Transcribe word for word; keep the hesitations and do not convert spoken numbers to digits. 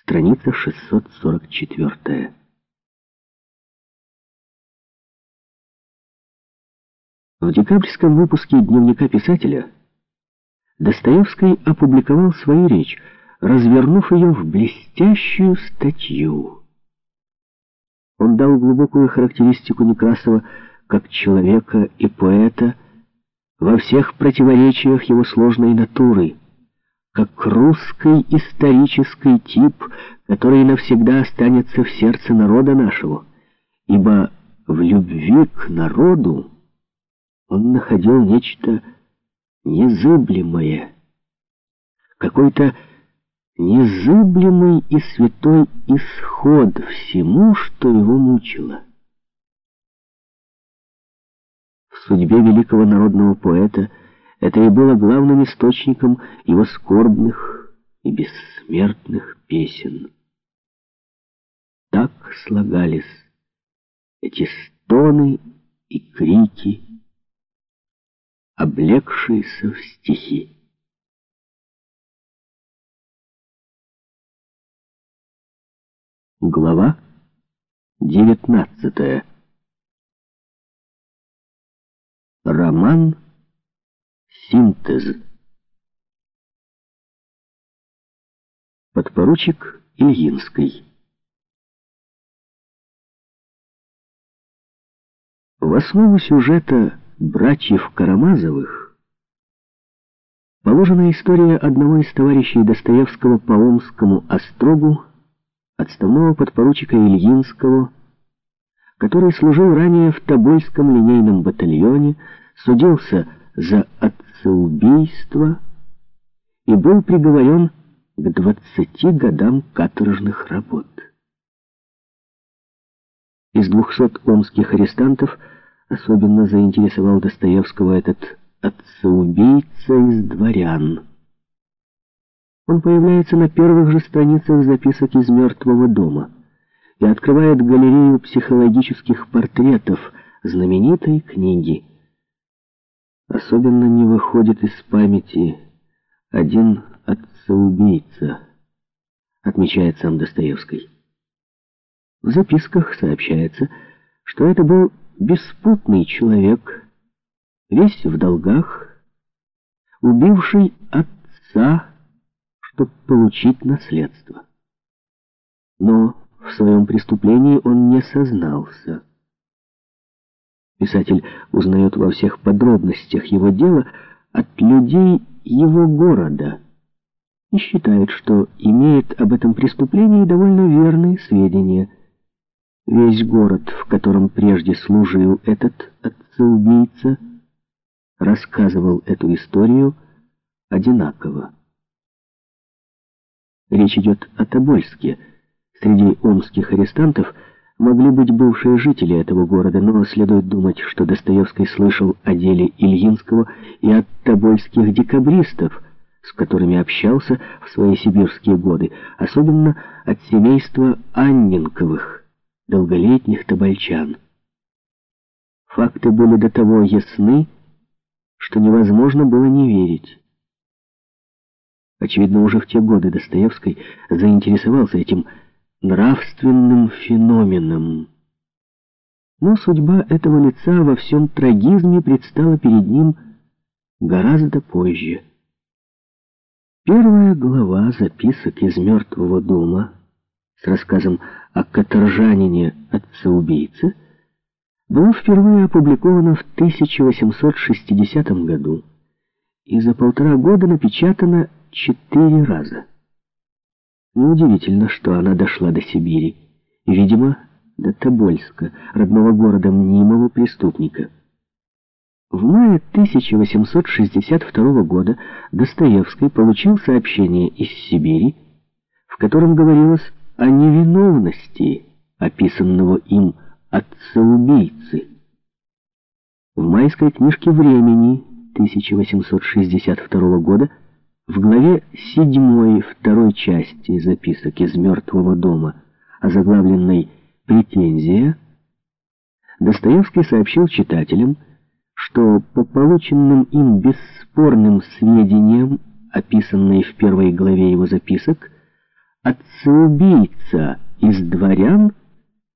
Страница шестьсот сорок четыре. В декабрьском выпуске дневника писателя Достоевский опубликовал свою речь, развернув ее в блестящую статью. Он дал глубокую характеристику Некрасова как человека и поэта во всех противоречиях его сложной натуры, как русский исторический тип, который навсегда останется в сердце народа нашего, ибо в любви к народу он находил нечто незыблемое, какой-то незыблемый и святой исход всему, что его мучило. В судьбе великого народного поэта это и было главным источником его скорбных и бессмертных песен. Так слагались эти стоны и крики, облегшиеся в стихи. Глава девятнадцатая. Роман «Синтез». Подпоручик Ильинский. В основу сюжета «Братьев Карамазовых» положена история одного из товарищей Достоевского по Омскому острогу, отставного подпоручика Ильинского, который служил ранее в Тобольском линейном батальоне, судился за отцеубийство и был приговорен к двадцати годам каторжных работ. Из двухсот омских арестантов особенно заинтересовал Достоевского этот отцеубийца из дворян. Он появляется на первых же страницах записок из «Мертвого дома» и открывает галерею психологических портретов знаменитой книги. Особенно не выходит из памяти один отцеубийца, отмечает сам Достоевский. В записках сообщается, что это был беспутный человек, весь в долгах, убивший отца, чтобы получить наследство. Но в своем преступлении он не сознался. Писатель узнает во всех подробностях его дела от людей его города и считает, что имеет об этом преступлении довольно верные сведения. Весь город, в котором прежде служил этот отцеубийца, рассказывал эту историю одинаково. Речь идет о Тобольске. Среди омских арестантов могли быть бывшие жители этого города, но следует думать, что Достоевский слышал о деле Ильинского и от тобольских декабристов, с которыми общался в свои сибирские годы, особенно от семейства Анненковых, долголетних тобольчан. Факты были до того ясны, что невозможно было не верить. Очевидно, уже в те годы Достоевский заинтересовался этим нравственным феноменом. Но судьба этого лица во всем трагизме предстала перед ним гораздо позже. Первая глава записок из «Мертвого дома» с рассказом о каторжанине отцеубийце была впервые опубликована в тысяча восемьсот шестидесятом году и за полтора года напечатана четыре раза. Неудивительно, что она дошла до Сибири, и, видимо, до Тобольска, родного города мнимого преступника. В мае тысяча восемьсот шестьдесят второго года Достоевский получил сообщение из Сибири, в котором говорилось о невиновности описанного им отца-убийцы. В майской книжке «Времени» тысяча восемьсот шестьдесят второго года в главе седьмой второй части записок из «Мертвого дома», озаглавленной «Претензия», Достоевский сообщил читателям, что по полученным им бесспорным сведениям, описанные в первой главе его записок, отца-убийца из дворян